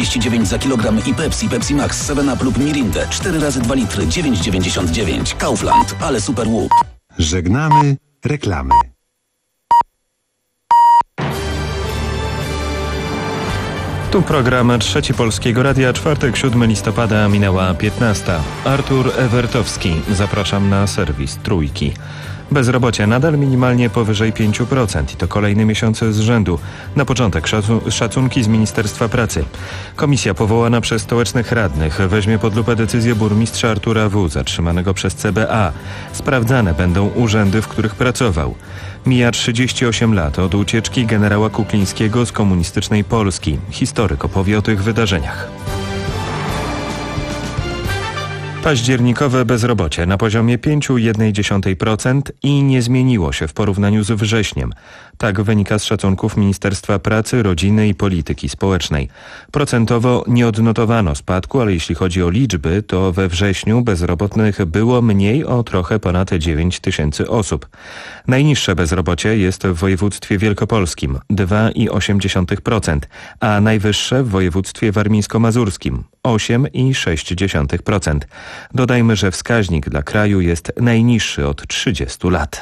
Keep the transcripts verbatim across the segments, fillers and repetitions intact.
trzydzieści dziewięć za kilogram i Pepsi, Pepsi Max, seven up lub Mirindę cztery razy dwa litry dziewięć dziewięćdziesiąt dziewięć. Kaufland, ale super łup. Żegnamy reklamy. Tu program Trzeci Polskiego Radia, czwartek, siódmego listopada, minęła piętnasta. Artur Ewertowski, zapraszam na serwis Trójki. Bezrobocie nadal minimalnie powyżej pięć procent i to kolejny miesiąc z rzędu. Na początek szacu- szacunki z Ministerstwa Pracy. Komisja powołana przez stołecznych radnych weźmie pod lupę decyzję burmistrza Artura W., zatrzymanego przez C B A. Sprawdzane będą urzędy, w których pracował. Mija trzydzieści osiem lat od ucieczki generała Kuklińskiego z komunistycznej Polski. Historyk opowie o tych wydarzeniach. Październikowe bezrobocie na poziomie pięć przecinek jeden procent i nie zmieniło się w porównaniu z wrześniem. Tak wynika z szacunków Ministerstwa Pracy, Rodziny i Polityki Społecznej. Procentowo nie odnotowano spadku, ale jeśli chodzi o liczby, to we wrześniu bezrobotnych było mniej o trochę ponad dziewięć tysięcy osób. Najniższe bezrobocie jest w województwie wielkopolskim dwa przecinek osiem procent, a najwyższe w województwie warmińsko-mazurskim osiem przecinek sześć procent. Dodajmy, że wskaźnik dla kraju jest najniższy od trzydziestu lat.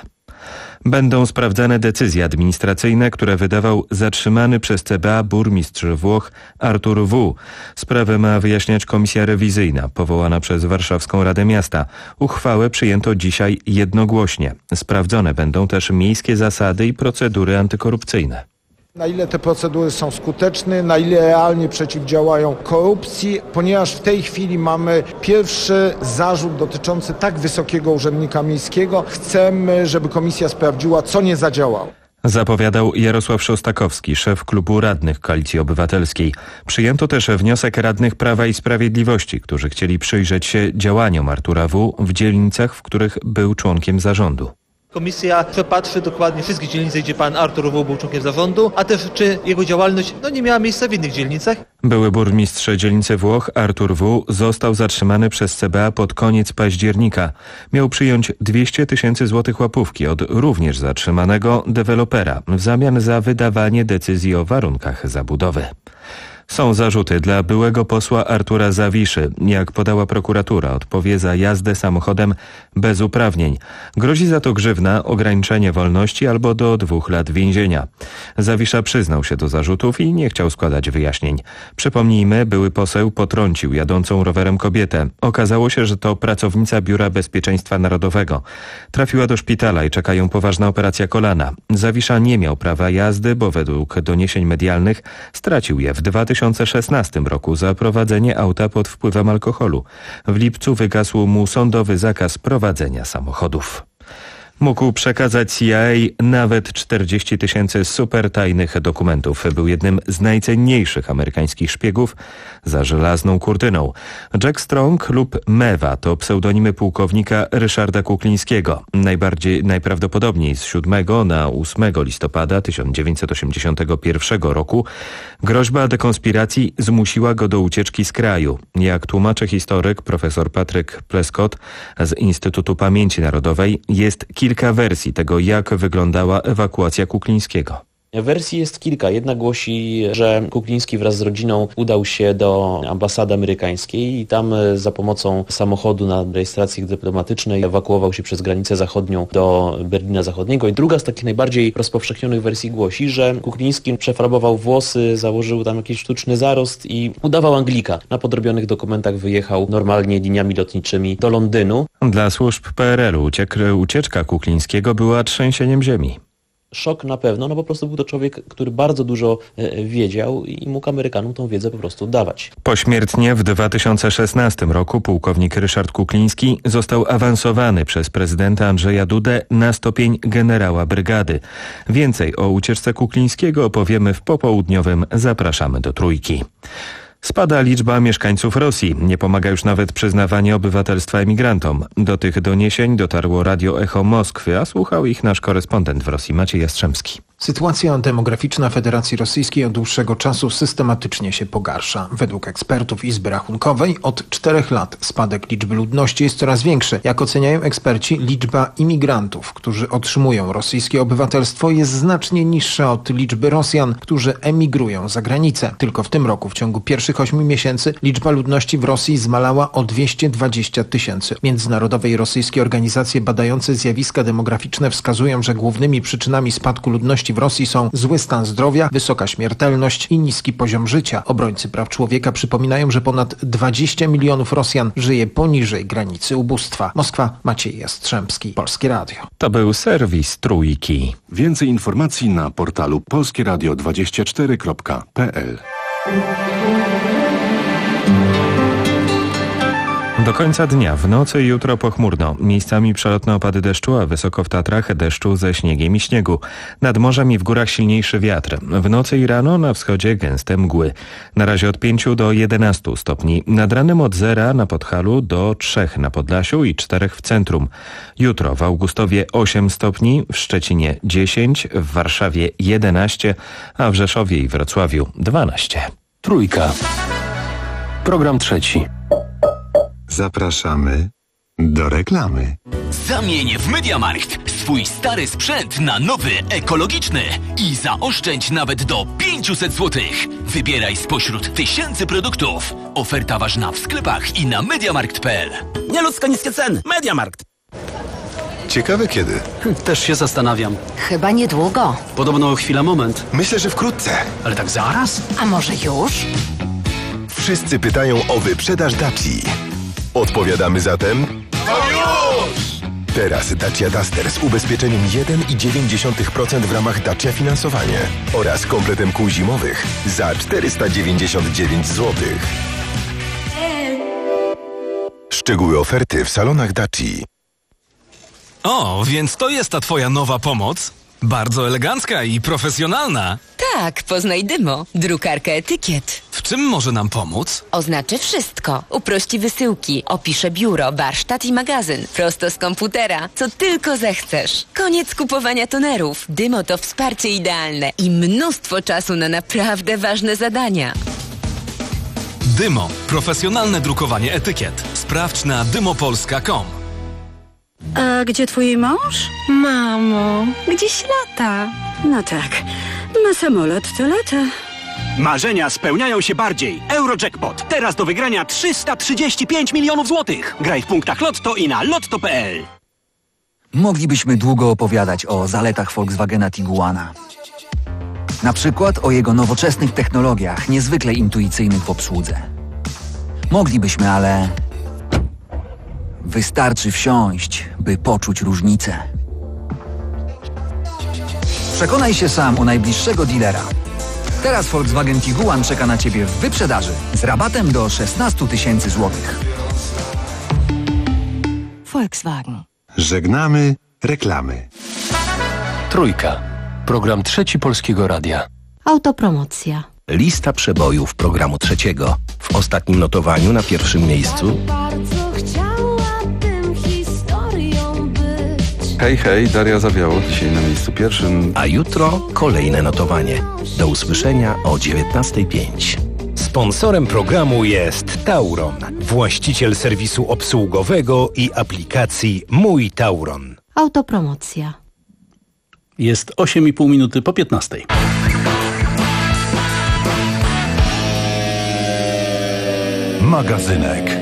Będą sprawdzane decyzje administracyjne, które wydawał zatrzymany przez C B A burmistrz Włoch Artur W. Sprawę ma wyjaśniać komisja rewizyjna, powołana przez Warszawską Radę Miasta. Uchwałę przyjęto dzisiaj jednogłośnie. Sprawdzone będą też miejskie zasady i procedury antykorupcyjne. Na ile te procedury są skuteczne, na ile realnie przeciwdziałają korupcji, ponieważ w tej chwili mamy pierwszy zarzut dotyczący tak wysokiego urzędnika miejskiego. Chcemy, żeby komisja sprawdziła, co nie zadziałało. Zapowiadał Jarosław Szostakowski, szef klubu radnych Koalicji Obywatelskiej. Przyjęto też wniosek radnych Prawa i Sprawiedliwości, którzy chcieli przyjrzeć się działaniom Artura W. w dzielnicach, w których był członkiem zarządu. Komisja przepatrzy dokładnie wszystkie dzielnice, gdzie pan Artur W. był członkiem zarządu, a też czy jego działalność no, nie miała miejsca w innych dzielnicach. Były burmistrz dzielnicy Włoch Artur W. został zatrzymany przez C B A pod koniec października. Miał przyjąć dwieście tysięcy złotych łapówki od również zatrzymanego dewelopera w zamian za wydawanie decyzji o warunkach zabudowy. Są zarzuty dla byłego posła Artura Zawiszy. Jak podała prokuratura, odpowie za jazdę samochodem bez uprawnień. Grozi za to grzywna, ograniczenie wolności albo do dwóch lat więzienia. Zawisza przyznał się do zarzutów i nie chciał składać wyjaśnień. Przypomnijmy, były poseł potrącił jadącą rowerem kobietę. Okazało się, że to pracownica Biura Bezpieczeństwa Narodowego. Trafiła do szpitala i czeka ją poważna operacja kolana. Zawisza nie miał prawa jazdy, bo według doniesień medialnych stracił je w dwa tysiące szesnastym roku za prowadzenie auta pod wpływem alkoholu. W lipcu wygasł mu sądowy zakaz prowadzenia samochodów. Mógł przekazać C I A nawet czterdzieści tysięcy supertajnych dokumentów. Był jednym z najcenniejszych amerykańskich szpiegów za żelazną kurtyną. Jack Strong lub Mewa to pseudonimy pułkownika Ryszarda Kuklińskiego. Najbardziej, najprawdopodobniej z siódmego na ósmego listopada tysiąc dziewięćset osiemdziesiątego pierwszego roku groźba dekonspiracji zmusiła go do ucieczki z kraju. Jak tłumaczy historyk profesor Patryk Pleskot z Instytutu Pamięci Narodowej, jest kilka Kilka wersji tego, jak wyglądała ewakuacja Kuklińskiego. Wersji jest kilka. Jedna głosi, że Kukliński wraz z rodziną udał się do ambasady amerykańskiej i tam za pomocą samochodu na rejestracji dyplomatycznej ewakuował się przez granicę zachodnią do Berlina Zachodniego. I druga z takich najbardziej rozpowszechnionych wersji głosi, że Kukliński przefarbował włosy, założył tam jakiś sztuczny zarost i udawał Anglika. Na podrobionych dokumentach wyjechał normalnie liniami lotniczymi do Londynu. Dla służb P R L-u uciek- ucieczka Kuklińskiego była trzęsieniem ziemi. Szok na pewno, no po prostu był to człowiek, który bardzo dużo wiedział i mógł Amerykanom tą wiedzę po prostu dawać. Pośmiertnie w dwa tysiące szesnastym roku pułkownik Ryszard Kukliński został awansowany przez prezydenta Andrzeja Dudę na stopień generała brygady. Więcej o ucieczce Kuklińskiego opowiemy w popołudniowym Zapraszamy do Trójki. Spada liczba mieszkańców Rosji. Nie pomaga już nawet przyznawanie obywatelstwa emigrantom. Do tych doniesień dotarło Radio Echo Moskwy, a słuchał ich nasz korespondent w Rosji Maciej Jastrzębski. Sytuacja demograficzna Federacji Rosyjskiej od dłuższego czasu systematycznie się pogarsza. Według ekspertów Izby Rachunkowej od czterech lat spadek liczby ludności jest coraz większy. Jak oceniają eksperci, liczba imigrantów, którzy otrzymują rosyjskie obywatelstwo, jest znacznie niższa od liczby Rosjan, którzy emigrują za granicę. Tylko w tym roku w ciągu pierwszych ośmiu miesięcy liczba ludności w Rosji zmalała o dwieście dwadzieścia tysięcy. Międzynarodowe i rosyjskie organizacje badające zjawiska demograficzne wskazują, że głównymi przyczynami spadku ludności w Rosji są zły stan zdrowia, wysoka śmiertelność i niski poziom życia. Obrońcy praw człowieka przypominają, że ponad dwadzieścia milionów Rosjan żyje poniżej granicy ubóstwa. Moskwa, Maciej Jastrzębski, Polskie Radio. To był serwis Trójki. Więcej informacji na portalu polskie radio dwadzieścia cztery kropka p l. Do końca dnia, w nocy i jutro pochmurno. Miejscami przelotne opady deszczu, a wysoko w Tatrach deszczu ze śniegiem i śniegu. Nad morzem i w górach silniejszy wiatr. W nocy i rano na wschodzie gęste mgły. Na razie od pięciu do jedenastu stopni. Nad ranem od zera na Podhalu do trzech na Podlasiu i czterech w centrum. Jutro w Augustowie osiem stopni, w Szczecinie dziesięć, w Warszawie jedenaście, a w Rzeszowie i Wrocławiu dwanaście. Trójka. Program trzeci. Zapraszamy do reklamy. Zamień w MediaMarkt swój stary sprzęt na nowy, ekologiczny i zaoszczędź nawet do pięćset złotych. Wybieraj spośród tysięcy produktów. Oferta ważna w sklepach i na mediamarkt kropka p l. Nieludzko niskie ceny. MediaMarkt. Ciekawe kiedy? Też się zastanawiam. Chyba niedługo. Podobno chwila moment. Myślę, że wkrótce. Ale tak zaraz? A może już? Wszyscy pytają o wyprzedaż Daci. Odpowiadamy zatem... To już! Teraz Dacia Duster z ubezpieczeniem jeden i dziewięć dziesiątych procent w ramach Dacia Finansowanie oraz kompletem kół zimowych za czterysta dziewięćdziesiąt dziewięć złotych. Szczegóły oferty w salonach Daci. O, więc to jest ta twoja nowa pomoc? Bardzo elegancka i profesjonalna. Tak, poznaj Dymo, drukarka etykiet. W czym może nam pomóc? Oznaczy wszystko. Uprości wysyłki, opisze biuro, warsztat i magazyn. Prosto z komputera, co tylko zechcesz. Koniec kupowania tonerów. Dymo to wsparcie idealne i mnóstwo czasu na naprawdę ważne zadania. Dymo. Profesjonalne drukowanie etykiet. Sprawdź na dymopolska kropka com. A gdzie twój mąż? Mamo, gdzieś lata. No tak, na samolot to lata. Marzenia spełniają się bardziej. Eurojackpot. Teraz do wygrania trzysta trzydzieści pięć milionów złotych. Graj w punktach Lotto i na lotto kropka p l. Moglibyśmy długo opowiadać o zaletach Volkswagena Tiguana. Na przykład o jego nowoczesnych technologiach, niezwykle intuicyjnych w obsłudze. Moglibyśmy, ale... wystarczy wsiąść, by poczuć różnicę. Przekonaj się sam u najbliższego dealera. Teraz Volkswagen Tiguan czeka na Ciebie w wyprzedaży z rabatem do szesnaście tysięcy złotych. Volkswagen. Żegnamy reklamy. Trójka. Program trzeci Polskiego Radia. Autopromocja. Lista przebojów programu trzeciego. W ostatnim notowaniu na pierwszym miejscu Hej, hej, Daria Zawiało, dzisiaj na miejscu pierwszym. A jutro kolejne notowanie. Do usłyszenia o dziewiętnasta pięć. Sponsorem programu jest Tauron, właściciel serwisu obsługowego i aplikacji Mój Tauron. Autopromocja. Jest osiem i pół minuty po piętnastej. Magazynek.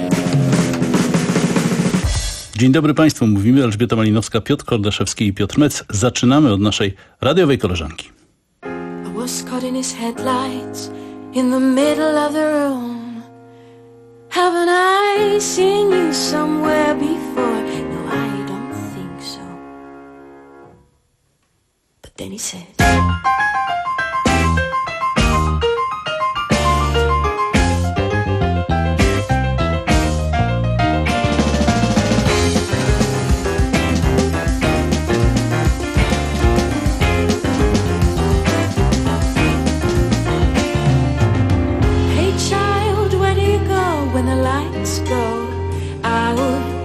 Dzień dobry Państwu, mówimy Elżbieta Malinowska, Piotr Kordaszewski i Piotr Mec. Zaczynamy od naszej radiowej koleżanki. I was caught in his headlights in the middle of the room. Haven't I seen you somewhere before? No, I don't think so. But then he said...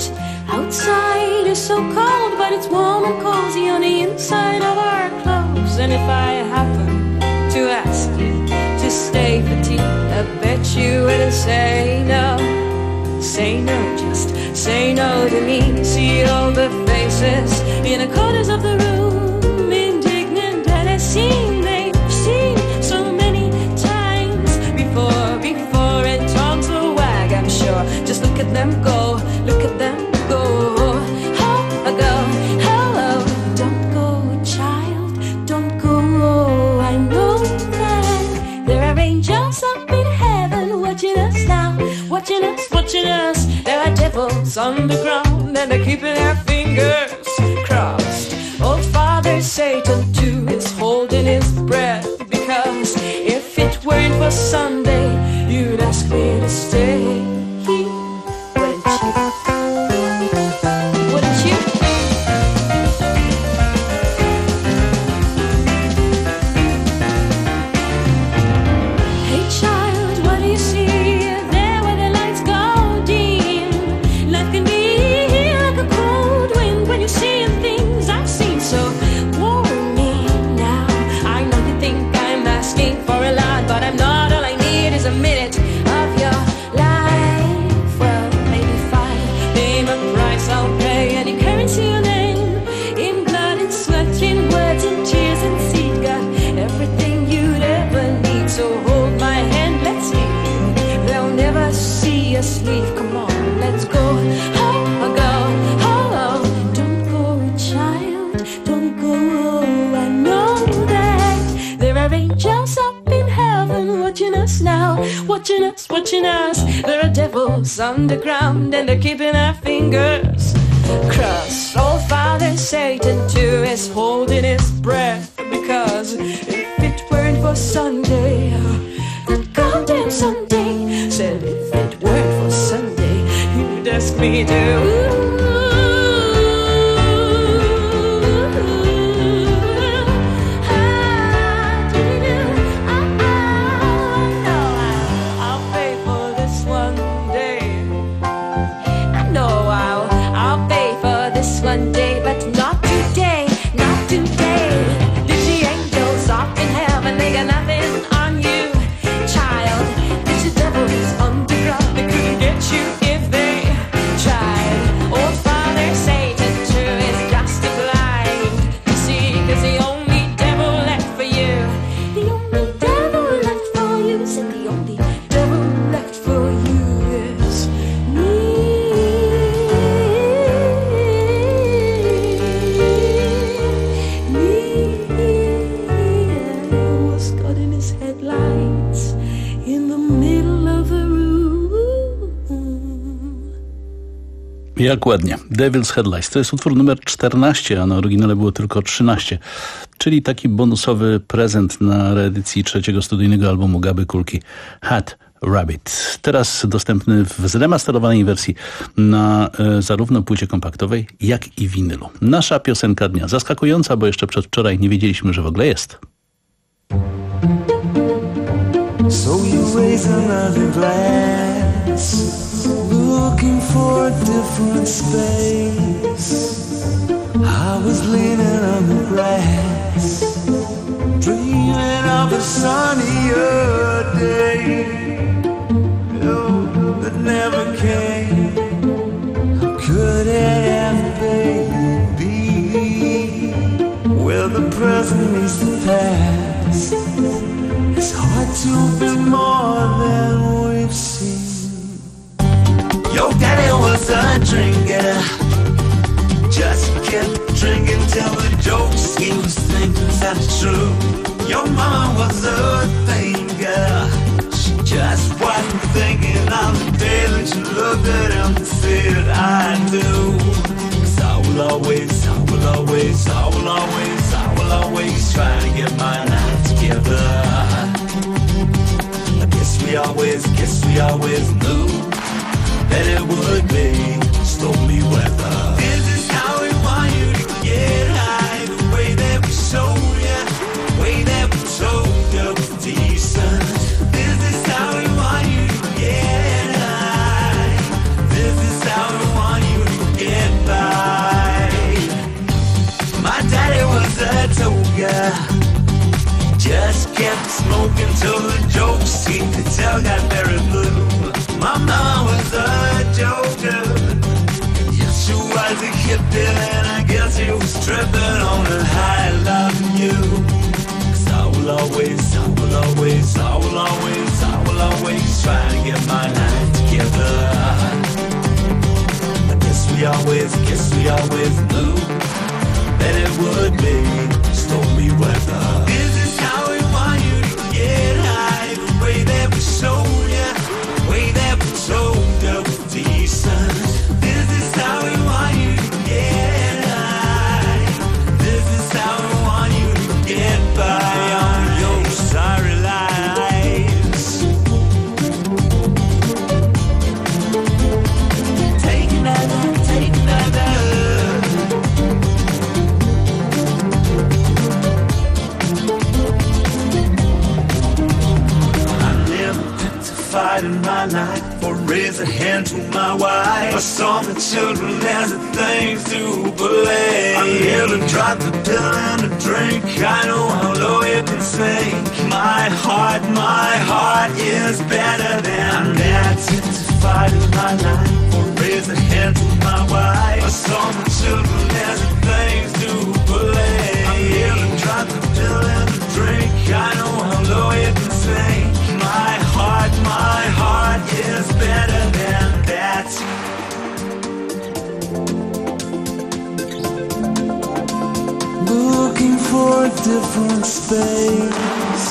So cold, but it's warm and cozy on the inside of our clothes. And if I happen to ask you to stay for tea, I bet you wouldn't say no. Say no, just say no to me. See all the faces in the corners of the room, indignant at a scene they've seen so many times before, before, and tongues will wag, I'm sure. Just look at them go, look at them go. Oh, go, hello, don't go, child, don't go. I know that there are angels up in heaven watching us now, watching us, watching us. There are devils on the ground and they're keeping their fingers crossed. Old Father Satan too is holding his breath, because if it weren't for Sunday, you'd ask me to stay. Wouldn't you? Wouldn't you? Hey child, what do you see there where the lights go dim? Life can be like a cold wind when you're seeing things I've seen. So warn me now. I know you think I'm asking for a lot, but I'm not. All I need is a minute of your life. Well, maybe five. Name a price I'll pay, any currency or name. In blood and sweat, in words and tears and seed. Got everything you'd ever need. So hold my hand, let's leave. They'll never see us leave. Come on, let's go. Oh, go, oh, oh. Don't go, child, don't go. I know that there are angels up in heaven watching us now, watching us, watching us. There are devils underground and they're keeping our fingers crossed. Old Father Satan too is holding his breath, because if it weren't for Sunday, that goddamn Sunday, said if it weren't for Sunday, you'd ask me to. I'll pay for this one day. I know I'll, I'll pay for this one day, but not today, not today. There's the angels up in heaven, they got nothing on you, child. There's the devils underground, they couldn't get you if they tried. Old Father Satan too is just blind, you see, 'cause the only devil left for you, the only devil left for you, said the only devil left for you is was caught in his headlights in the middle of the room. Jak ładnie. Devil's Headlights. To jest utwór numer czternaście, a na oryginale było tylko trzynaście. Czyli taki bonusowy prezent na reedycji trzeciego studyjnego albumu Gaby Kulki, Hat Rabbit. Teraz dostępny w zremasterowanej wersji na e, zarówno płycie kompaktowej, jak i winylu. Nasza piosenka dnia. Zaskakująca, bo jeszcze przedwczoraj nie wiedzieliśmy, że w ogóle jest. So you raise another glass, looking for a different space. I was leaning on the grass, dreaming of a sunnier day, oh, that never came. How could it ever be, where the present meets the past? It's hard to be more than we've seen. Your daddy was a drinker, just kept drinking till the jokes he was thinking sounded true. Your mama was a thinker, she just wasn't thinking on the day that you looked at him and said, I do. 'Cause I will always, I will always, I will always, I will always try to get my life together. I guess we always, guess we always knew that it would be stormy weather. This is how we want you to get high, the way that we show you, the way that we told you was decent. This is how we want you to get high. This is how we want you to get by. My daddy was a toga, always guess we always knew that it would be stormy weather. This is how we want you to get high, the way that we showed you, the way that we told you was decent. This is how we want you to get high. This is how we want you to get by on your sorry lives. Take another, take another. I never picked a fight in my life or raise a hand to my wife. I saw the children as the things to believe. I never dropped the pill and a drink. I know how low you can sink. My heart, my heart is better than that. Picked a fight in my life or raise a hand to my wife. I saw the children as the things to believe. I never dropped the pill and a drink. I know how low you can sink. My heart, my heart is better than that. Looking for a different space,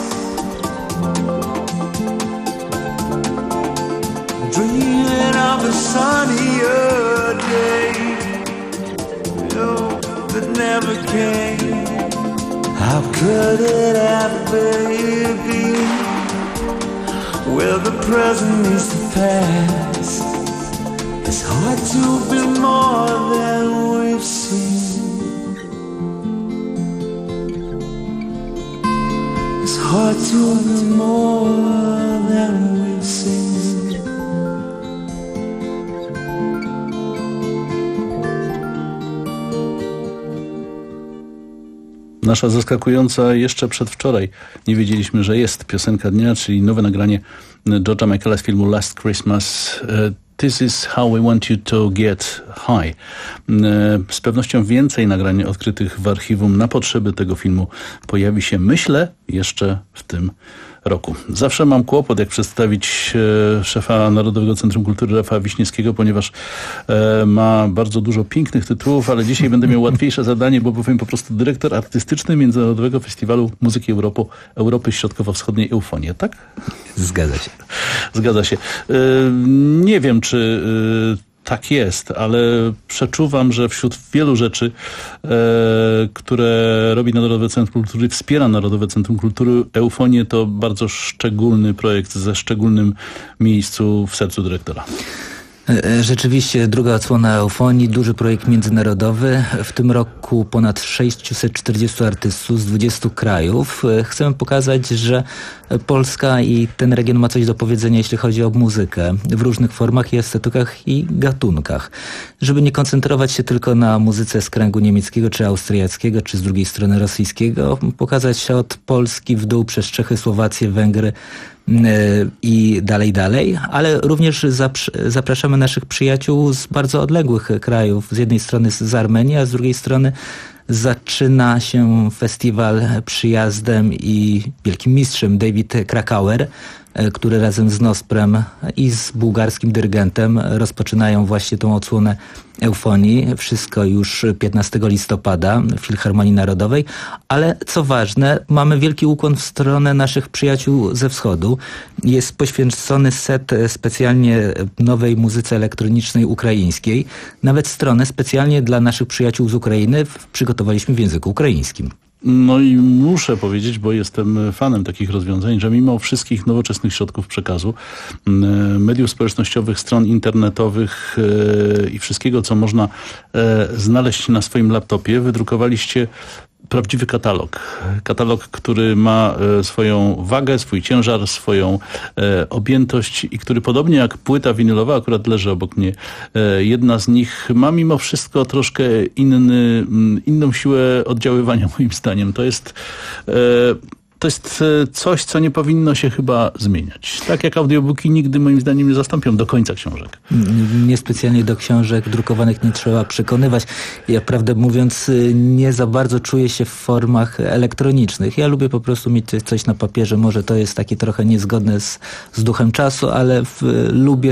dreaming of a sunnier day, oh, that never came. How could it ever be? Well, the present is the past. It's hard to be more than we've seen. It's hard to be more than we've seen. Nasza zaskakująca jeszcze przedwczoraj nie wiedzieliśmy, że jest piosenka dnia, czyli nowe nagranie George'a Michaela z filmu Last Christmas. This is how we want you to get high. Z pewnością więcej nagrań odkrytych w archiwum na potrzeby tego filmu pojawi się, myślę, jeszcze w tym roku. Zawsze mam kłopot, jak przedstawić e, szefa Narodowego Centrum Kultury Rafała Wiśniewskiego, ponieważ e, ma bardzo dużo pięknych tytułów, ale dzisiaj będę miał łatwiejsze zadanie, bo powiem po prostu dyrektor artystyczny Międzynarodowego Festiwalu Muzyki Europy, Europy Środkowo-Wschodniej Eufonia, tak? Zgadza się. Zgadza się. E, nie wiem, czy e, tak jest, ale przeczuwam, że wśród wielu rzeczy, e, które robi Narodowe Centrum Kultury, wspiera Narodowe Centrum Kultury, Eufonię to bardzo szczególny projekt ze szczególnym miejscu w sercu dyrektora. Rzeczywiście druga odsłona Eufonii, duży projekt międzynarodowy. W tym roku ponad sześćset czterdziestu artystów z dwudziestu krajów. Chcemy pokazać, że Polska i ten region ma coś do powiedzenia, jeśli chodzi o muzykę w różnych formach i estetykach i gatunkach. Żeby nie koncentrować się tylko na muzyce z kręgu niemieckiego czy austriackiego, czy z drugiej strony rosyjskiego, pokazać się od Polski w dół przez Czechy, Słowację, Węgry i dalej, dalej, ale również zapraszamy naszych przyjaciół z bardzo odległych krajów. Z jednej strony z Armenii, a z drugiej strony zaczyna się festiwal przyjazdem i wielkim mistrzem David Krakauer, który razem z Nosprem i z bułgarskim dyrygentem rozpoczynają właśnie tą odsłonę Eufonii. Wszystko już piętnastego listopada w Filharmonii Narodowej, ale co ważne, mamy wielki ukłon w stronę naszych przyjaciół ze wschodu. Jest poświęcony set specjalnie nowej muzyce elektronicznej ukraińskiej. Nawet stronę specjalnie dla naszych przyjaciół z Ukrainy przygotowaliśmy w języku ukraińskim. No i muszę powiedzieć, bo jestem fanem takich rozwiązań, że mimo wszystkich nowoczesnych środków przekazu, mediów społecznościowych, stron internetowych i wszystkiego, co można znaleźć na swoim laptopie, wydrukowaliście prawdziwy katalog. Katalog, który ma swoją wagę, swój ciężar, swoją e, objętość i który podobnie jak płyta winylowa, akurat leży obok mnie, e, jedna z nich ma mimo wszystko troszkę inny, inną siłę oddziaływania moim zdaniem. To jest e, To jest coś, co nie powinno się chyba zmieniać. Tak jak audiobooki nigdy moim zdaniem nie zastąpią do końca książek. Niespecjalnie do książek drukowanych nie trzeba przekonywać. Ja prawdę mówiąc nie za bardzo czuję się w formach elektronicznych. Ja lubię po prostu mieć coś na papierze. Może to jest takie trochę niezgodne z, z duchem czasu, ale w, lubię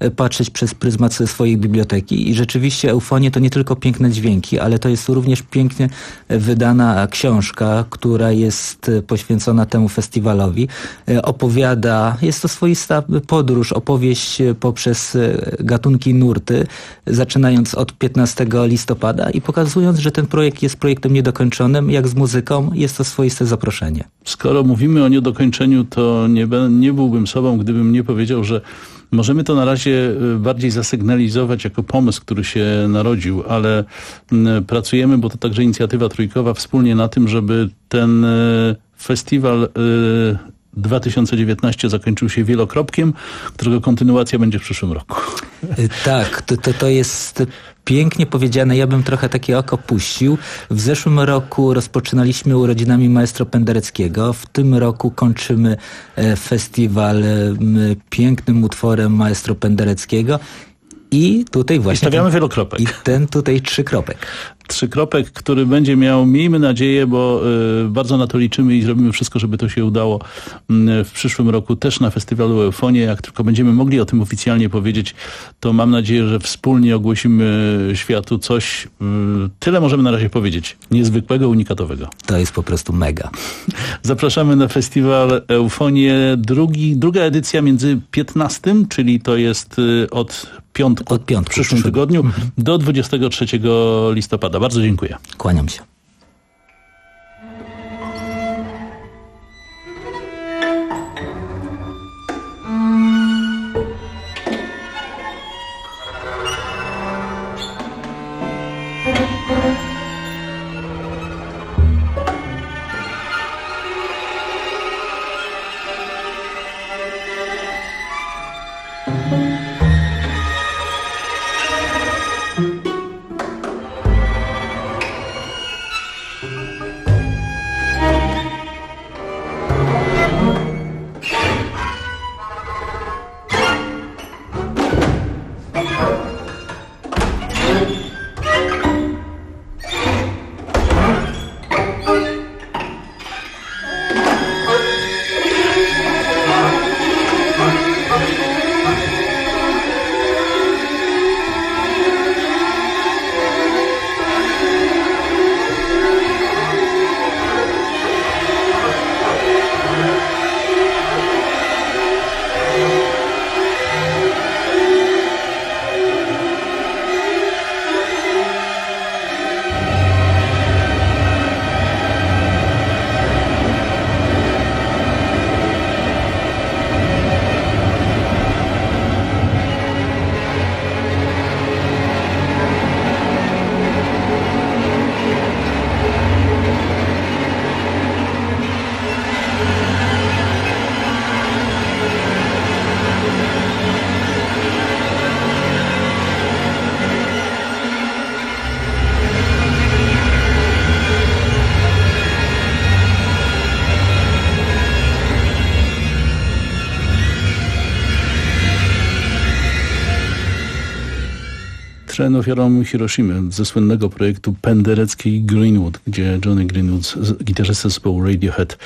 patrzeć przez pryzmat swojej biblioteki i rzeczywiście Eufonie to nie tylko piękne dźwięki, ale to jest również pięknie wydana książka, która jest poświęcona temu festiwalowi. Opowiada, jest to swoista podróż, opowieść poprzez gatunki nurty, zaczynając od piętnastego listopada i pokazując, że ten projekt jest projektem niedokończonym, jak z muzyką, jest to swoiste zaproszenie. Skoro mówimy o niedokończeniu, to nie, nie byłbym sobą, gdybym nie powiedział, że możemy to na razie bardziej zasygnalizować jako pomysł, który się narodził, ale pracujemy, bo to także inicjatywa trójkowa, wspólnie na tym, żeby ten festiwal dwa tysiące dziewiętnasty zakończył się wielokropkiem, którego kontynuacja będzie w przyszłym roku. Tak, to, to, to jest pięknie powiedziane. Ja bym trochę takie oko puścił. W zeszłym roku rozpoczynaliśmy urodzinami maestro Pendereckiego. W tym roku kończymy festiwal pięknym utworem maestro Pendereckiego. I tutaj właśnie... I stawiamy ten, wielokropek. I ten tutaj trzykropek. Trzykropek, który będzie miał, miejmy nadzieję, bo y, bardzo na to liczymy i zrobimy wszystko, żeby to się udało y, w przyszłym roku też na festiwalu Eufonie. Jak tylko będziemy mogli o tym oficjalnie powiedzieć, to mam nadzieję, że wspólnie ogłosimy światu coś, y, tyle możemy na razie powiedzieć, niezwykłego, unikatowego. To jest po prostu mega. Zapraszamy na festiwal Eufonię. Drugi, druga edycja między piętnastym, czyli to jest y, od piątku, od piątku w przyszłym przyszłym. tygodniu, mhm. do dwudziestego trzeciego listopada. Bardzo dziękuję. Kłaniam się. Tren ofiarą Hiroshimy ze słynnego projektu Pendereckiej Greenwood, gdzie Johnny Greenwood, gitarzysta zespołu Radiohead,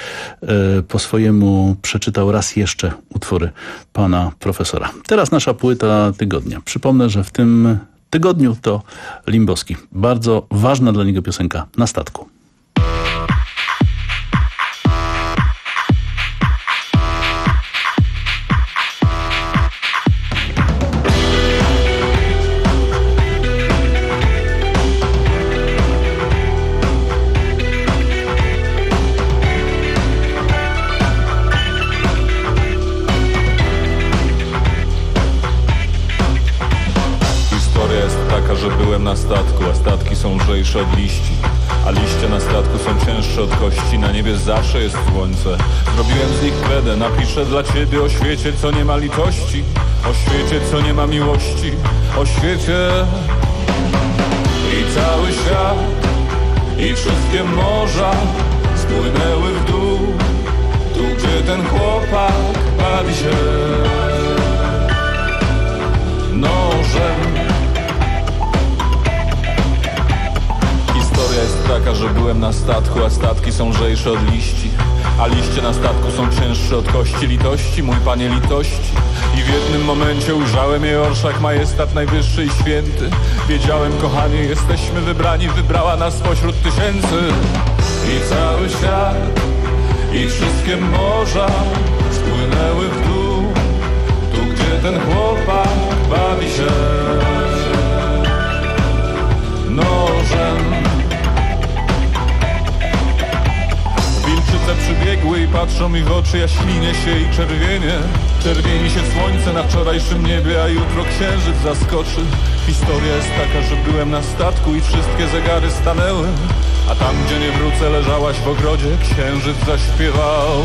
po swojemu przeczytał raz jeszcze utwory pana profesora. Teraz nasza płyta tygodnia. Przypomnę, że w tym tygodniu to Limbowski. Bardzo ważna dla niego piosenka Na statku. Na statku, a statki są lżejsze od liści, a liście na statku są cięższe od kości. Na niebie zawsze jest słońce. Zrobiłem z nich kredę, napiszę dla ciebie o świecie, co nie ma litości, o świecie, co nie ma miłości, o świecie i cały świat i wszystkie morza spłynęły w dół, tu gdzie ten chłopak bawi się nożem. Historia jest taka, że byłem na statku, a statki są lżejsze od liści, a liście na statku są cięższe od kości. Litości, mój panie, litości. I w jednym momencie ujrzałem jej orszak, majestat najwyższy i święty. Wiedziałem, kochanie, jesteśmy wybrani, wybrała nas spośród tysięcy. I cały świat, i wszystkie morza spłynęły w dół, tu gdzie ten chłopak bawi się nożem. Wilczyce przybiegły i patrzą mi w oczy, ja ślinię się i czerwienie. Czerwieni się słońce na wczorajszym niebie, a jutro księżyc zaskoczy. Historia jest taka, że byłem na statku i wszystkie zegary stanęły, a tam, gdzie nie wrócę, leżałaś w ogrodzie, księżyc zaśpiewał.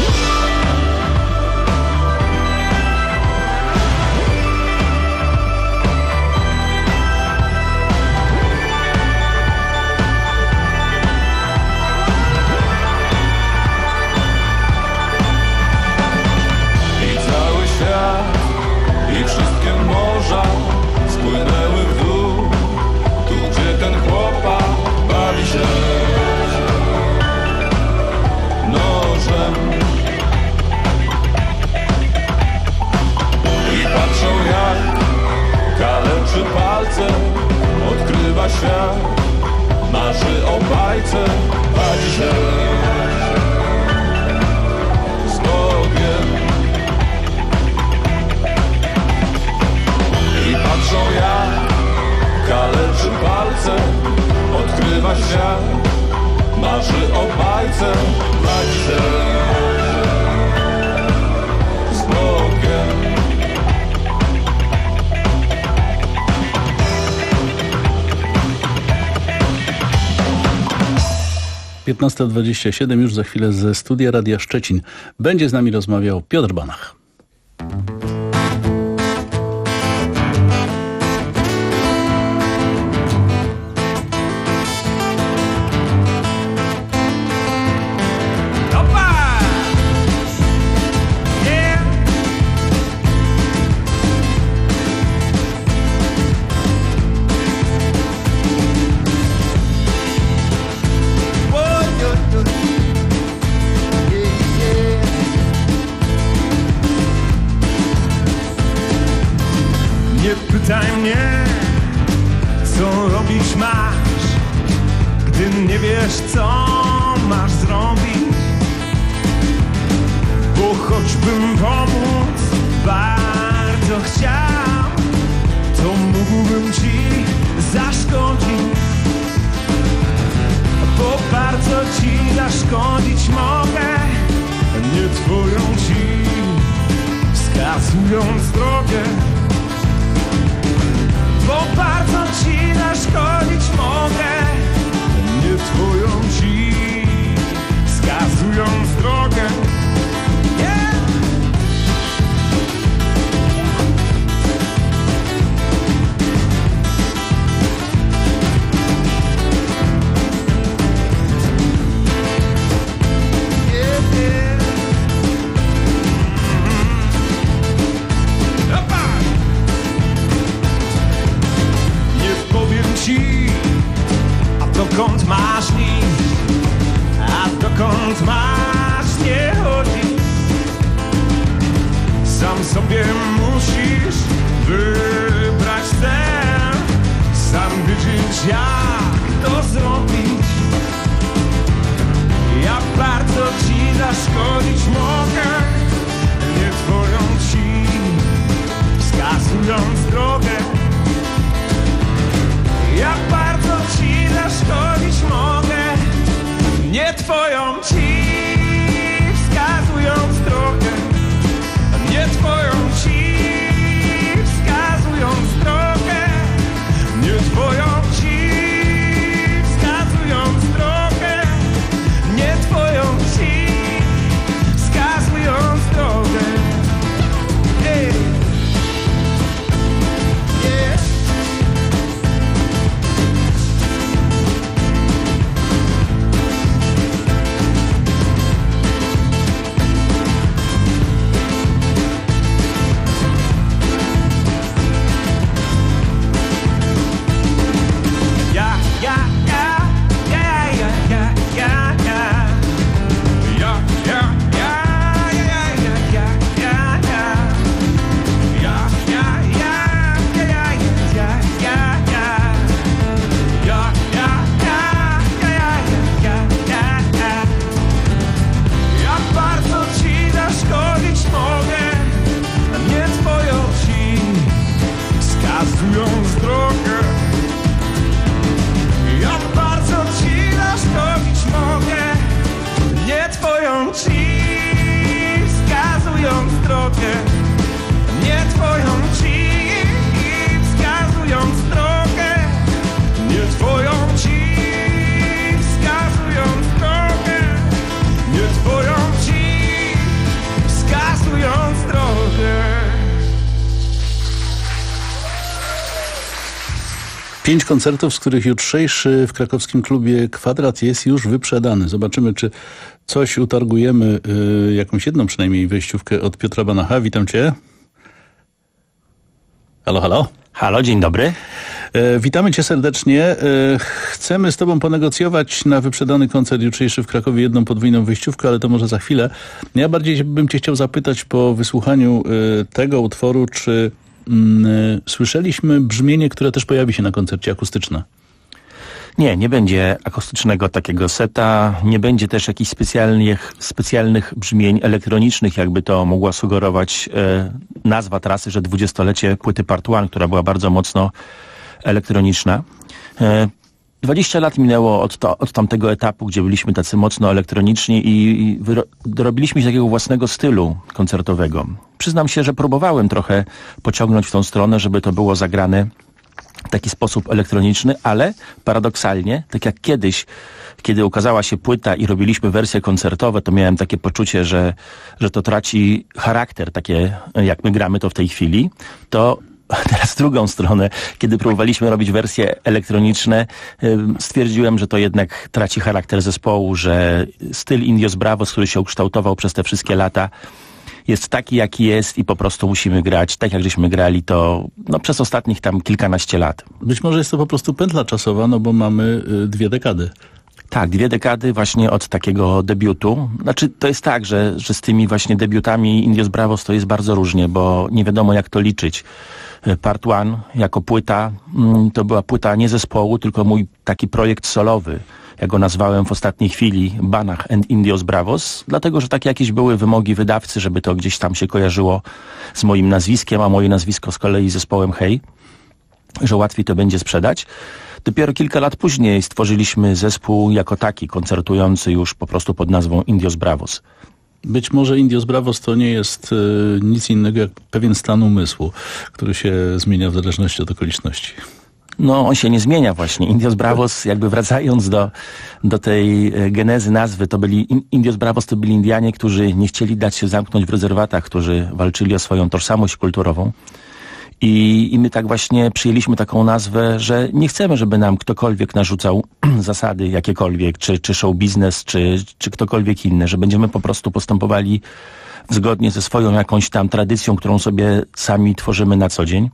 I cały świat, i wszystkie morza spłynęły w dół, tu, gdzie ten chłopak bawi się nożem. I patrzą, jak kaleczy palce, odkrywa świat, marzy o bajce, bawi się z Bogiem. I patrzą, jak kaleczy palce, odkrywa świat, marzy o bajce, bawi się z Bogiem. piętnasta dwadzieścia siedem, już za chwilę ze studia Radia Szczecin. Będzie z nami rozmawiał Piotr Banach. Pytaj mnie, co robić masz, gdy nie wiesz, co masz zrobić. Bo choćbym pomóc bardzo chciał, to mógłbym ci zaszkodzić. Bo bardzo ci zaszkodzić mogę, nie twoją ci wskazując drogę. Bo bardzo ci zaszkodzić mogę, nie twoją ci wskazując drogę. Yeah. Yeah, yeah. Pięć koncertów, z których jutrzejszy w krakowskim klubie Kwadrat jest już wyprzedany. Zobaczymy, czy coś utargujemy, y, jakąś jedną przynajmniej wejściówkę od Piotra Banacha. Witam cię. Halo, halo. Halo, dzień dobry. E, witamy cię serdecznie. E, chcemy z tobą ponegocjować na wyprzedany koncert jutrzejszy w Krakowie jedną podwójną wyjściówkę, ale to może za chwilę. Ja bardziej bym cię chciał zapytać po wysłuchaniu e, tego utworu, czy mm, e, słyszeliśmy brzmienie, które też pojawi się na koncercie, akustyczne? Nie, nie będzie akustycznego takiego seta, nie będzie też jakichś specjalnych, specjalnych brzmień elektronicznych, jakby to mogła sugerować e, nazwa trasy, że dwudziestolecie płyty Part One, która była bardzo mocno elektroniczna. E, dwadzieścia lat minęło od, to, od tamtego etapu, gdzie byliśmy tacy mocno elektroniczni i, i dorobiliśmy się takiego własnego stylu koncertowego. Przyznam się, że próbowałem trochę pociągnąć w tą stronę, żeby to było zagrane w taki sposób elektroniczny, ale paradoksalnie, tak jak kiedyś, kiedy ukazała się płyta i robiliśmy wersje koncertowe, to miałem takie poczucie, że, że to traci charakter, takie jak my gramy to w tej chwili, to teraz w drugą stronę, kiedy próbowaliśmy robić wersje elektroniczne, stwierdziłem, że to jednak traci charakter zespołu, że styl Indios Bravos, który się ukształtował przez te wszystkie lata, jest taki, jaki jest i po prostu musimy grać tak, jak żeśmy grali to no, przez ostatnich tam kilkanaście lat. Być może jest to po prostu pętla czasowa, no bo mamy y, dwie dekady. Tak, dwie dekady właśnie od takiego debiutu. Znaczy to jest tak, że, że z tymi właśnie debiutami Indios Bravos to jest bardzo różnie, bo nie wiadomo jak to liczyć. Part One jako płyta, to była płyta nie zespołu, tylko mój taki projekt solowy. Ja go nazwałem w ostatniej chwili Banach and Indios Bravos, dlatego, że takie jakieś były wymogi wydawcy, żeby to gdzieś tam się kojarzyło z moim nazwiskiem, a moje nazwisko z kolei z zespołem Hej, że łatwiej to będzie sprzedać. Dopiero kilka lat później stworzyliśmy zespół jako taki, koncertujący już po prostu pod nazwą Indios Bravos. Być może Indios Bravos to nie jest y, nic innego jak pewien stan umysłu, który się zmienia w zależności od okoliczności. No, on się nie zmienia właśnie. Indios Bravos, jakby wracając do, do tej genezy nazwy, to byli, Indios Bravos to byli Indianie, którzy nie chcieli dać się zamknąć w rezerwatach, którzy walczyli o swoją tożsamość kulturową. I, I my tak właśnie przyjęliśmy taką nazwę, że nie chcemy, żeby nam ktokolwiek narzucał zasady jakiekolwiek, czy, czy show biznes, czy, czy ktokolwiek inny, że będziemy po prostu postępowali zgodnie ze swoją jakąś tam tradycją, którą sobie sami tworzymy na co dzień.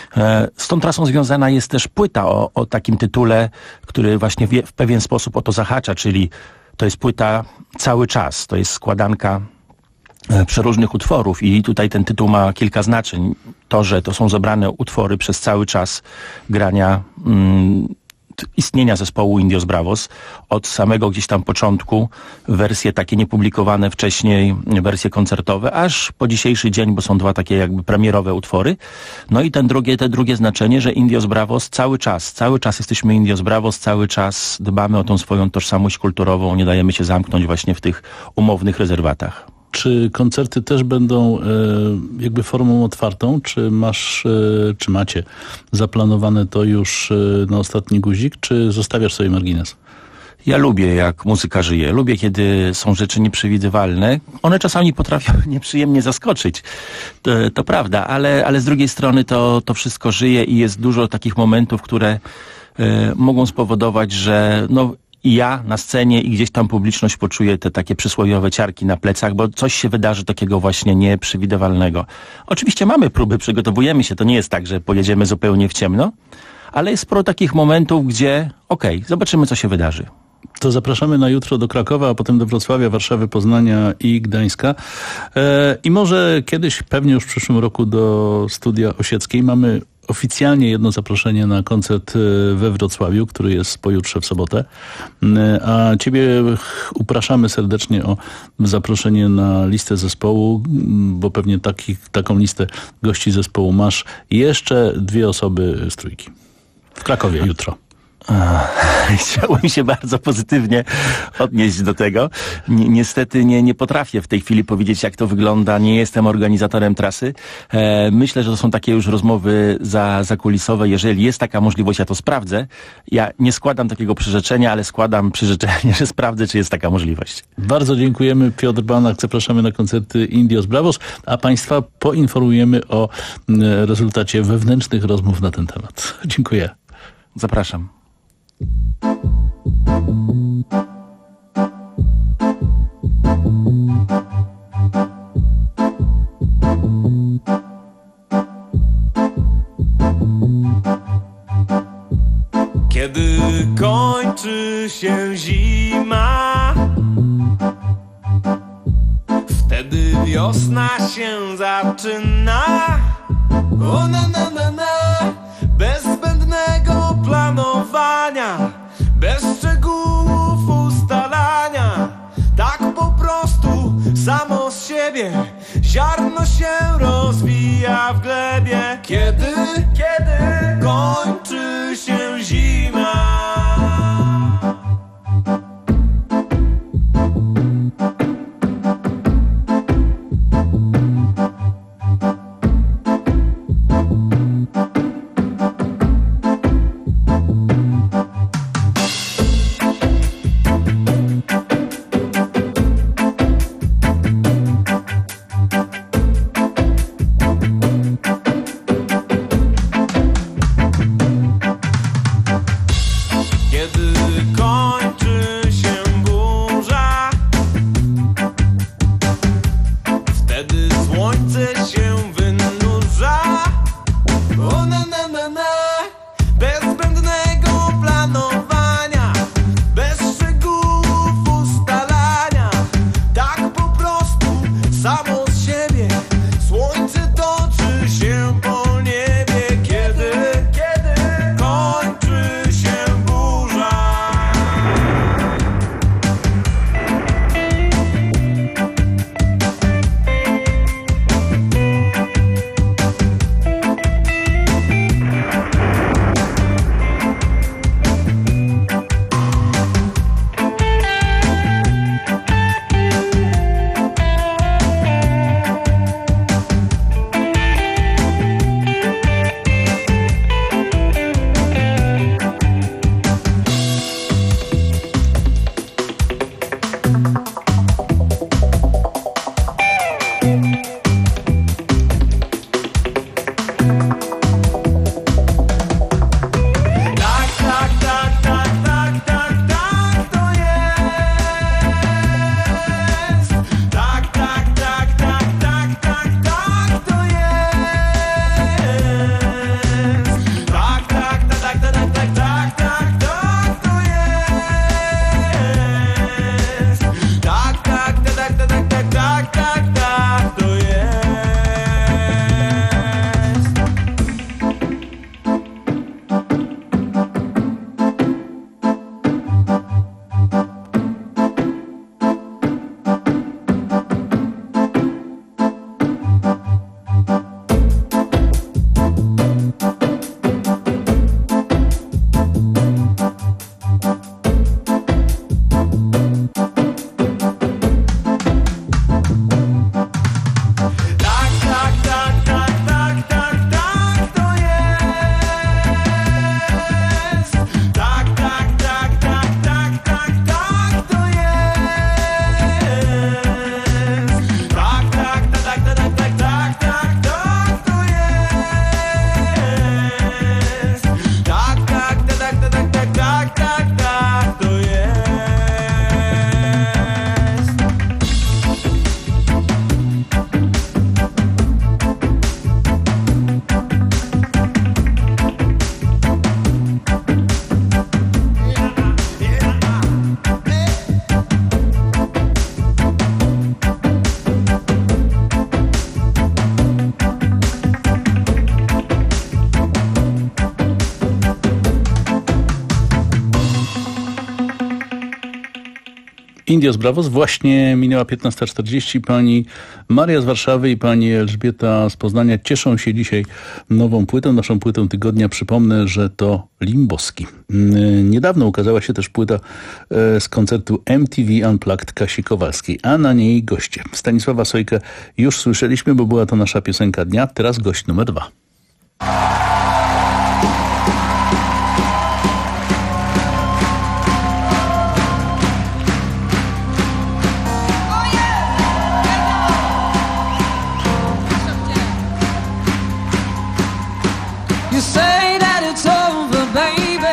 Z tą trasą związana jest też płyta o, o takim tytule, który właśnie w, w pewien sposób o to zahacza, czyli to jest płyta cały czas, to jest składanka przeróżnych utworów i tutaj ten tytuł ma kilka znaczeń. To, że to są zebrane utwory przez cały czas grania mm, istnienia zespołu Indios Bravos, od samego gdzieś tam początku, wersje takie niepublikowane wcześniej, wersje koncertowe, aż po dzisiejszy dzień, bo są dwa takie jakby premierowe utwory. No i ten drugie, te drugie znaczenie, że Indios Bravos cały czas, cały czas jesteśmy Indios Bravos, cały czas dbamy o tą swoją tożsamość kulturową, nie dajemy się zamknąć właśnie w tych umownych rezerwatach. Czy koncerty też będą e, jakby formą otwartą? Czy masz, e, czy macie zaplanowane to już e, na ostatni guzik, czy zostawiasz sobie margines? Ja lubię, jak muzyka żyje. Lubię, kiedy są rzeczy nieprzewidywalne. One czasami potrafią nieprzyjemnie zaskoczyć. To, to prawda, ale, ale z drugiej strony to, to wszystko żyje i jest dużo takich momentów, które e, mogą spowodować, że no, i ja na scenie i gdzieś tam publiczność poczuje te takie przysłowiowe ciarki na plecach, bo coś się wydarzy takiego właśnie nieprzewidywalnego. Oczywiście mamy próby, przygotowujemy się, to nie jest tak, że pojedziemy zupełnie w ciemno, ale jest sporo takich momentów, gdzie okej, okay, zobaczymy co się wydarzy. To zapraszamy na jutro do Krakowa, a potem do Wrocławia, Warszawy, Poznania i Gdańska. E, I może kiedyś, pewnie już w przyszłym roku do Studia Osieckiej mamy oficjalnie jedno zaproszenie na koncert we Wrocławiu, który jest pojutrze w sobotę. A ciebie upraszamy serdecznie o zaproszenie na listę zespołu, bo pewnie taki, taką listę gości zespołu masz. Jeszcze dwie osoby z trójki. W Krakowie jutro. Chciałbym się bardzo pozytywnie odnieść do tego. Ni niestety nie, nie potrafię w tej chwili powiedzieć, jak to wygląda. Nie jestem organizatorem trasy. E, myślę, że to są takie już rozmowy za, zakulisowe. Jeżeli jest taka możliwość, ja to sprawdzę. Ja nie składam takiego przyrzeczenia, ale składam przyrzeczenie, że sprawdzę, czy jest taka możliwość. Bardzo dziękujemy. Piotr Banach. Zapraszamy na koncerty Indios Bravos, a Państwa poinformujemy o rezultacie wewnętrznych rozmów na ten temat. Dziękuję. Zapraszam. Kiedy kończy się zima, wtedy wiosna się zaczyna. O na na na na, bez zbędnego planowania, bez szczegółów ustalania, tak po prostu samo z siebie ziarno się rozwija w glebie. Kiedy, kiedy kończy się zima, Indios Bravos. Właśnie minęła piętnasta czterdzieści. Pani Maria z Warszawy i pani Elżbieta z Poznania cieszą się dzisiaj nową płytą, naszą płytą tygodnia. Przypomnę, że to Limboski. Niedawno ukazała się też płyta z koncertu M T V Unplugged Kasi Kowalskiej, a na niej goście. Stanisława Sojkę już słyszeliśmy, bo była to nasza piosenka dnia. Teraz gość numer dwa. You say that it's over, baby.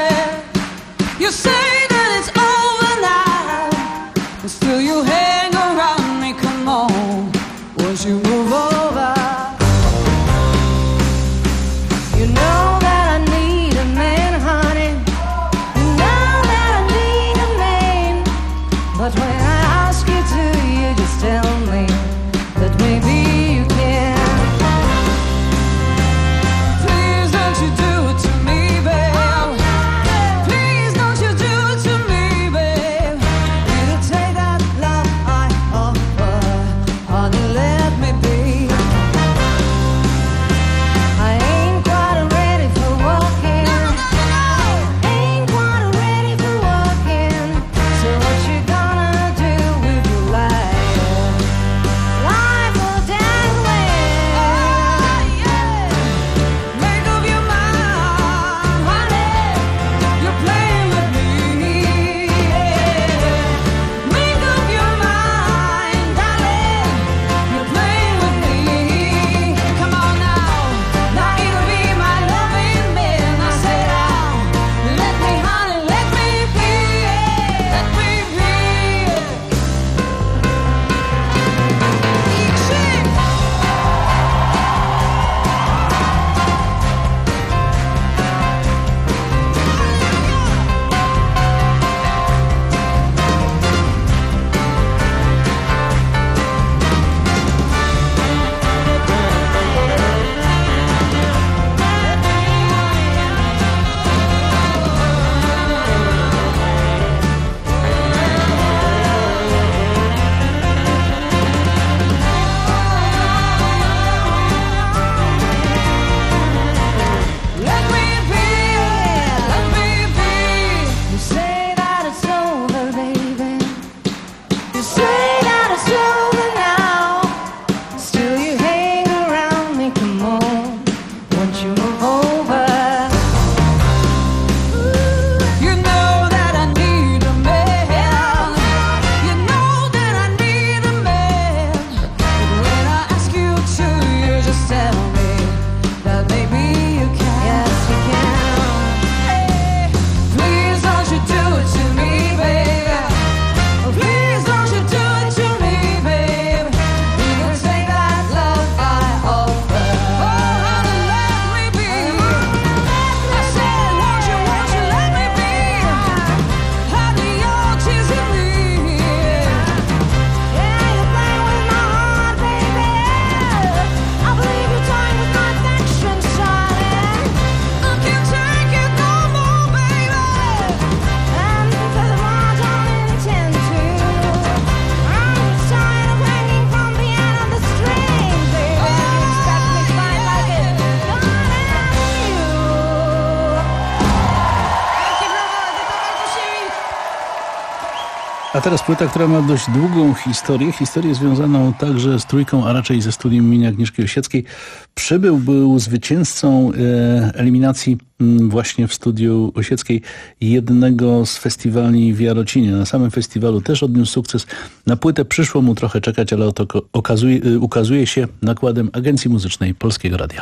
A teraz płyta, która ma dość długą historię, historię związaną także z Trójką, a raczej ze studium imienia Agnieszki Osieckiej. Przybył, był zwycięzcą e, eliminacji m, właśnie w studiu Osieckiej jednego z festiwali w Jarocinie. Na samym festiwalu też odniósł sukces. Na płytę przyszło mu trochę czekać, ale oto okazuje, e, ukazuje się nakładem Agencji Muzycznej Polskiego Radia.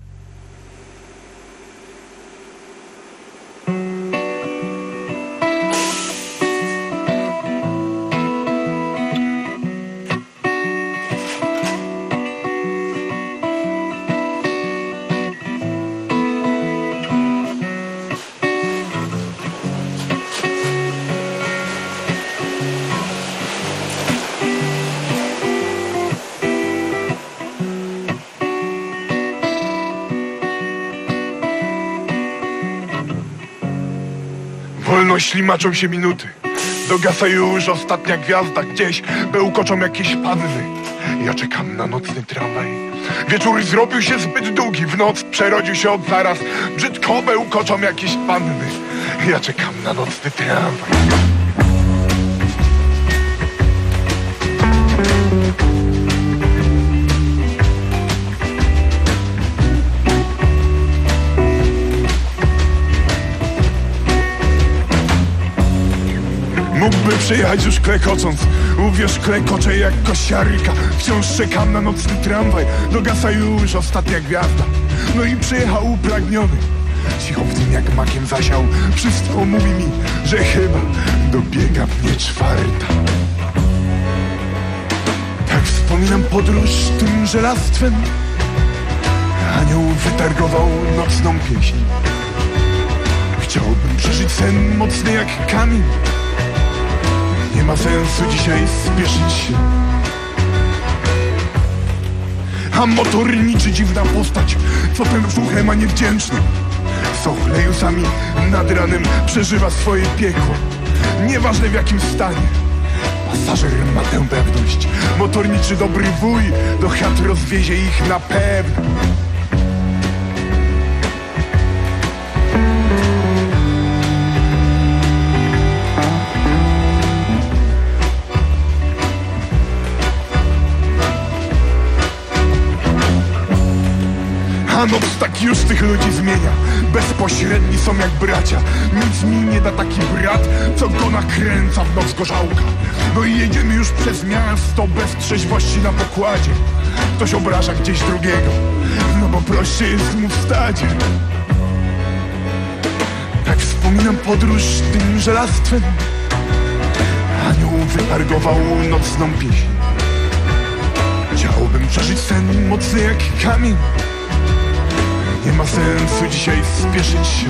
Wolno ślimaczą się minuty. Dogasa już ostatnia gwiazda. Gdzieś bełkoczą jakieś panny. Ja czekam na nocny tramwaj. Wieczór zrobił się zbyt długi. W noc przerodził się od zaraz. Brzydko bełkoczą jakieś panny. Ja czekam na nocny tramwaj. Mógłby przyjechać już klekocąc. Uwierz, klekoczę jak kosiarka. Wciąż czekam na nocny tramwaj. Dogasa już ostatnia gwiazda. No i przyjechał upragniony. Cicho w nim jak makiem zasiał. Wszystko mówi mi, że chyba dobiega mnie czwarta. Tak wspominam podróż tym żelastwem. Anioł wytargował nocną pieśń. Chciałbym przeżyć sen mocny jak kamień. Nie ma sensu dzisiaj spieszyć się. A motorniczy dziwna postać, co ten brzuchem, a niewdzięczny, z ochlejusami nad ranem przeżywa swoje piekło. Nieważne w jakim stanie, pasażer ma tę pewność. Motorniczy dobry wuj do chat rozwiezie ich na pewno. A noc tak już tych ludzi zmienia. Bezpośredni są jak bracia. Nic mi nie da taki brat, co go nakręca w noc gorzałka. No i jedziemy już przez miasto bez trzeźwości na pokładzie. Ktoś obraża gdzieś drugiego, no bo prościej jest mu wstać. Tak wspominam podróż tym żelastwem. Anioł wytargował nocną pieśń. Chciałbym przeżyć sen mocny jak kamień. Nie ma sensu dzisiaj spieszyć się.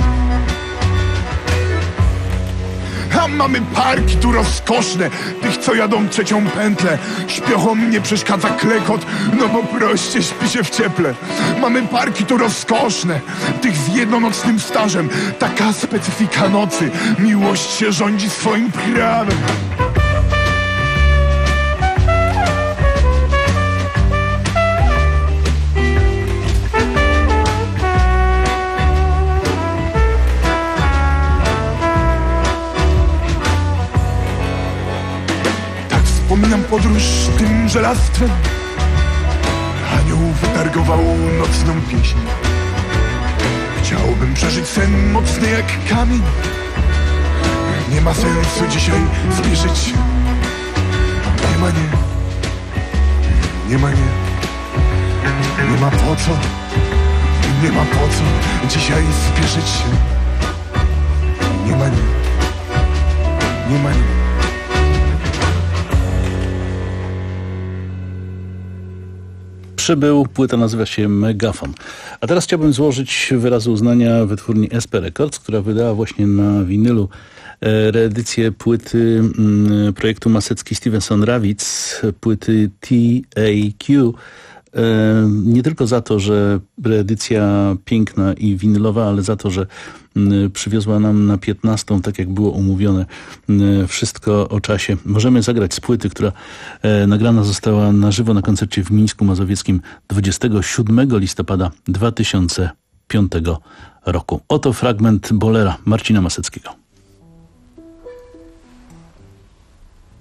A mamy parki tu rozkoszne, tych co jadą trzecią pętlę. Śpiochom nie przeszkadza klekot, no bo proście śpi się w cieple. Mamy parki tu rozkoszne, tych z jednonocnym stażem. Taka specyfika nocy, miłość się rządzi swoim prawem. Wspominam podróż tym żelastwem. Anioł wytargował nocną pieśń. Chciałbym przeżyć sen mocny jak kamień. Nie ma sensu dzisiaj spieszyć się. Nie ma nie. Nie ma nie. Nie ma po co. Nie ma po co dzisiaj spieszyć się. Nie ma nie. Nie ma nie. Przybył, płyta nazywa się Megafon. A teraz chciałbym złożyć wyrazy uznania wytwórni S P Records, która wydała właśnie na winylu reedycję płyty projektu Masecki Stevenson Rawitz, płyty T A Q. Nie tylko za to, że reedycja piękna i winylowa, ale za to, że przywiozła nam na piętnastą, tak jak było umówione, wszystko o czasie. Możemy zagrać z płyty, która nagrana została na żywo na koncercie w Mińsku Mazowieckim dwudziestego siódmego listopada dwa tysiące piątego roku. Oto fragment bolera Marcina Maseckiego.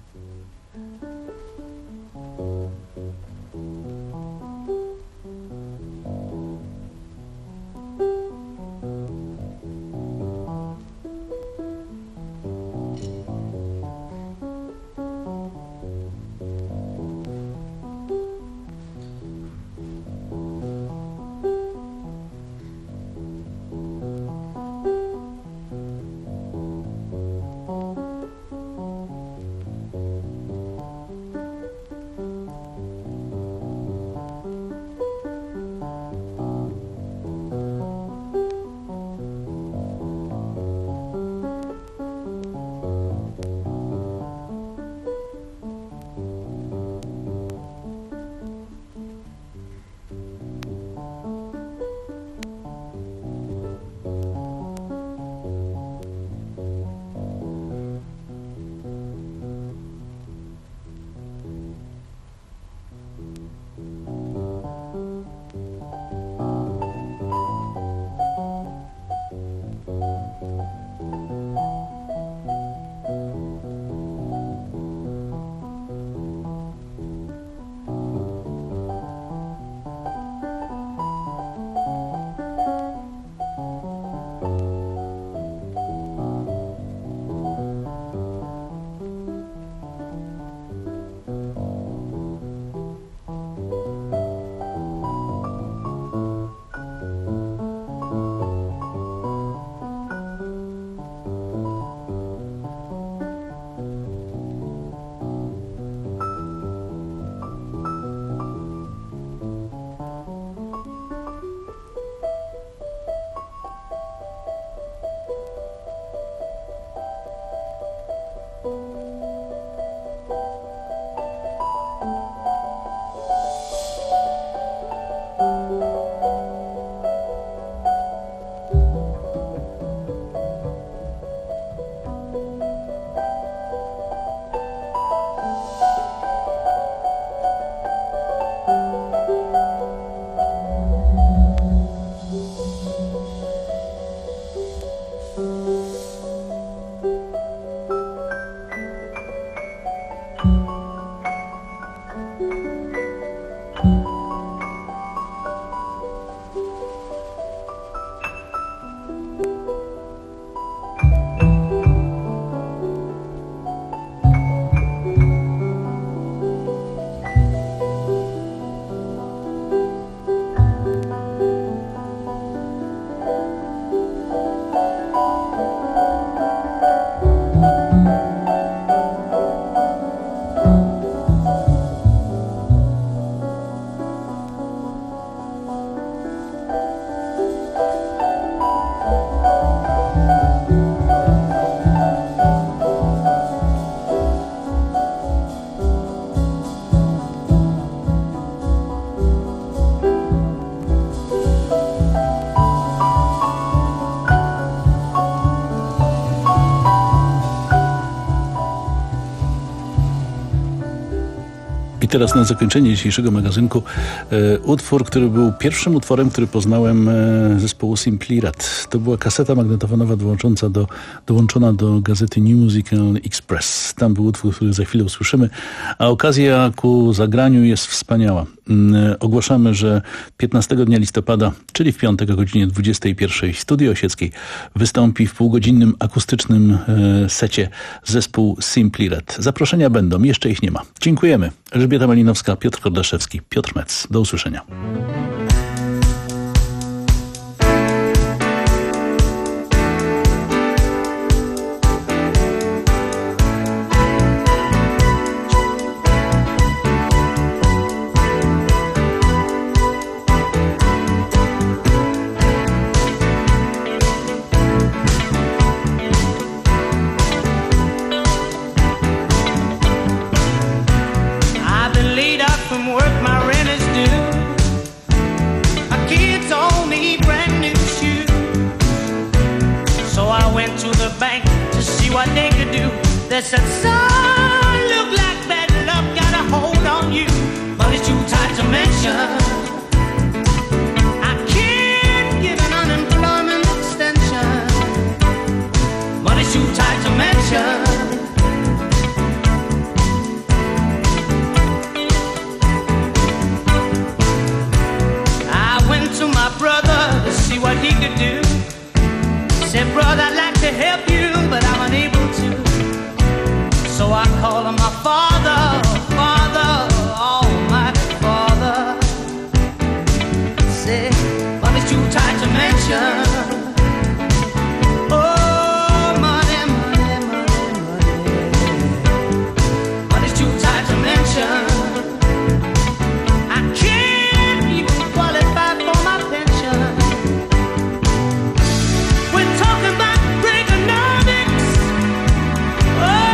teraz na zakończenie dzisiejszego magazynku e, utwór, który był pierwszym utworem, który poznałem e, zespołu Simply Red. To była kaseta magnetofonowa dołącząca do, dołączona do gazety New Musical Express. Tam był utwór, który za chwilę usłyszymy, a okazja ku zagraniu jest wspaniała. E, ogłaszamy, że piętnastego dnia listopada, czyli w piątek o godzinie dwudziestej pierwszej w Studiu Osieckiej wystąpi w półgodzinnym akustycznym e, secie zespół Simply Red. Zaproszenia będą, jeszcze ich nie ma. Dziękujemy. Elżbieta Malinowska, Piotr Kordaszewski, Piotr Metz. Do usłyszenia. They said, son, look like bad luck got a hold on you. Money's too tight to mention. I can't give an unemployment extension. Money's too tight to mention. I went to my brother to see what he could do. Said, brother, I'd like to help you, but I'm unable to. So I called him my father, father, almighty father. Say, money's too tight to mention. Oh, money, money, money, money. Money's too tight to mention. I can't even qualify for my pension. We're talking about Reaganomics. Oh,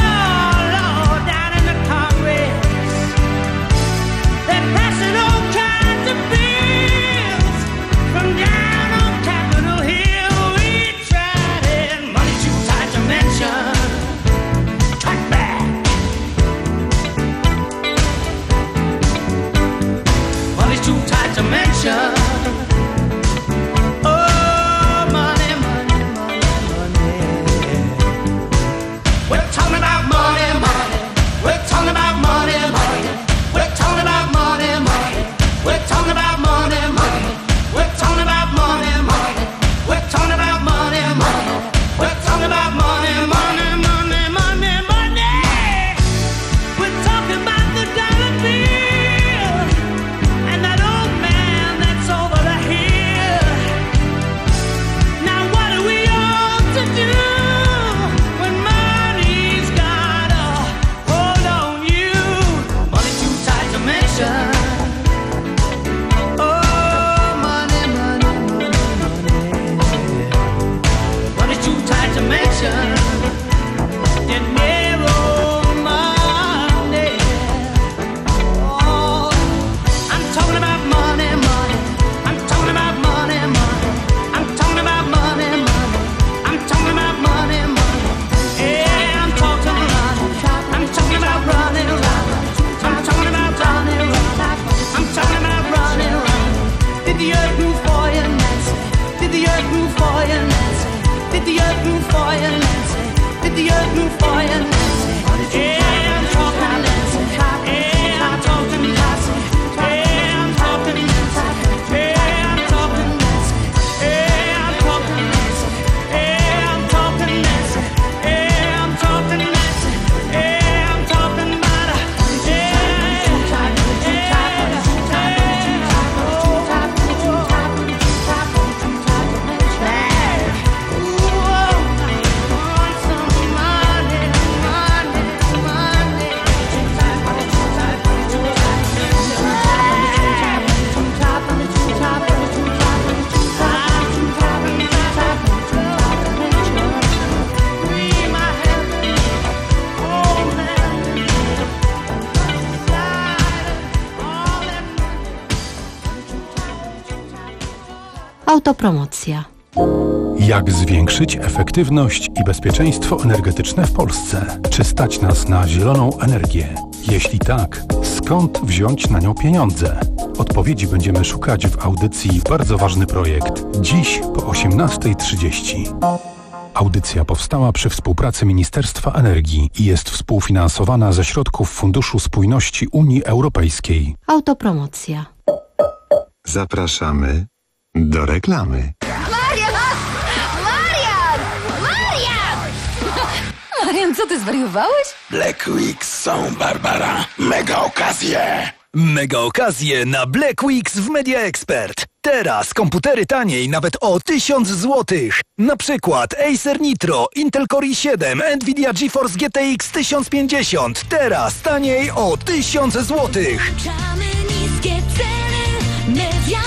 oh, money, money, money, money. We're talking about money, money. We're talking about money, money. We're talking about money, money. We're talking about money, money. We're talking about money, money. We're talking about money, money. We're talking about money, money, money, money, money. We're talking about the dollar bill and that old man that's over the hill. Now what are we all to do when money's got a hold on you? Money's too tight to mention. Oh, money, money, money, money. Money's too tight to mention. It narrow money. Oh, I'm talking about money, money. I'm talking about money, money. I'm talking about money, money. I'm talking about money, money. Yeah, I'm talking money. I'm talking about running around. I'm talking about running around. I'm talking about running around. Did the earth move for you, Nancy? Did the earth move for you, Nancy? Did the earth move for you, Nancy? Did the earth move for you, Nancy? Yeah, I'm talking Nancy. Yeah, I'm talking Nancy. Yeah, I'm talking Nancy. Yeah, I'm talking Nancy. Yeah, I'm talking Nancy. Yeah, I'm talking Nancy. Yeah, I'm talking Nancy. Yeah, I'm talking about her. Autopromocja. Jak zwiększyć efektywność i bezpieczeństwo energetyczne w Polsce? Czy stać nas na zieloną energię? Jeśli tak, skąd wziąć na nią pieniądze? Odpowiedzi będziemy szukać w audycji Bardzo Ważny Projekt. Dziś po osiemnasta trzydzieści. Audycja powstała przy współpracy Ministerstwa Energii i jest współfinansowana ze środków Funduszu Spójności Unii Europejskiej. Autopromocja. Zapraszamy do reklamy. Marian! Marian! Marian! Marian, co ty zwariowałeś? Black Weeks są, Barbara. Mega okazje. Mega okazje na Black Weeks w Media Expert. Teraz komputery taniej nawet o tysiąc złotych. Na przykład Acer Nitro, Intel Core i siedem, Nvidia GeForce G T X tysiąc pięćdziesiąt. Teraz taniej o tysiąc złotych. Niskie ceny. Media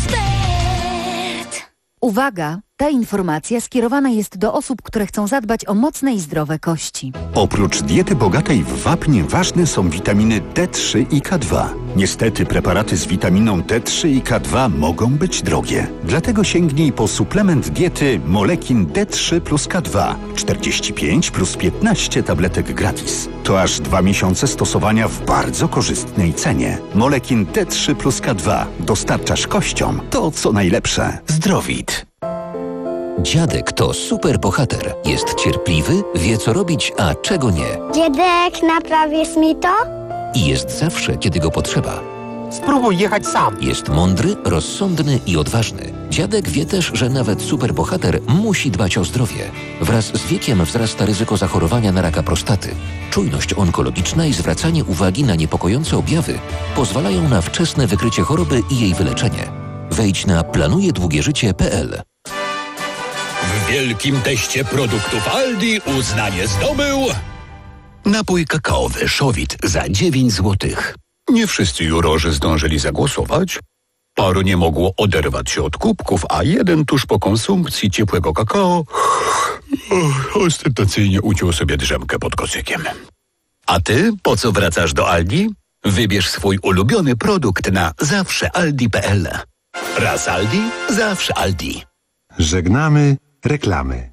Expert. Uwaga! Ta informacja skierowana jest do osób, które chcą zadbać o mocne i zdrowe kości. Oprócz diety bogatej w wapń ważne są witaminy D trzy i K dwa. Niestety preparaty z witaminą D trzy i K dwa mogą być drogie. Dlatego sięgnij po suplement diety Molekin D trzy plus K dwa. czterdzieści pięć plus piętnaście tabletek gratis. To aż dwa miesiące stosowania w bardzo korzystnej cenie. Molekin D trzy plus K dwa. Dostarczasz kościom to, co najlepsze. Zdrowit. Dziadek to super bohater. Jest cierpliwy, wie co robić, a czego nie. Dziadek, naprawisz mi to? I jest zawsze, kiedy go potrzeba. Spróbuj jechać sam. Jest mądry, rozsądny i odważny. Dziadek wie też, że nawet superbohater musi dbać o zdrowie. Wraz z wiekiem wzrasta ryzyko zachorowania na raka prostaty. Czujność onkologiczna i zwracanie uwagi na niepokojące objawy pozwalają na wczesne wykrycie choroby i jej wyleczenie. Wejdź na planujedługieżycie kropka p l. W wielkim teście produktów Aldi uznanie zdobył napój kakaowy Szowit za dziewięć złotych. Nie wszyscy jurorzy zdążyli zagłosować. Paru nie mogło oderwać się od kubków, a jeden tuż po konsumpcji ciepłego kakao ostentacyjnie uciął sobie drzemkę pod kocykiem. A ty po co wracasz do Aldi? Wybierz swój ulubiony produkt na zawsze aldi kropka p l. Raz Aldi, zawsze Aldi. Żegnamy reklamy.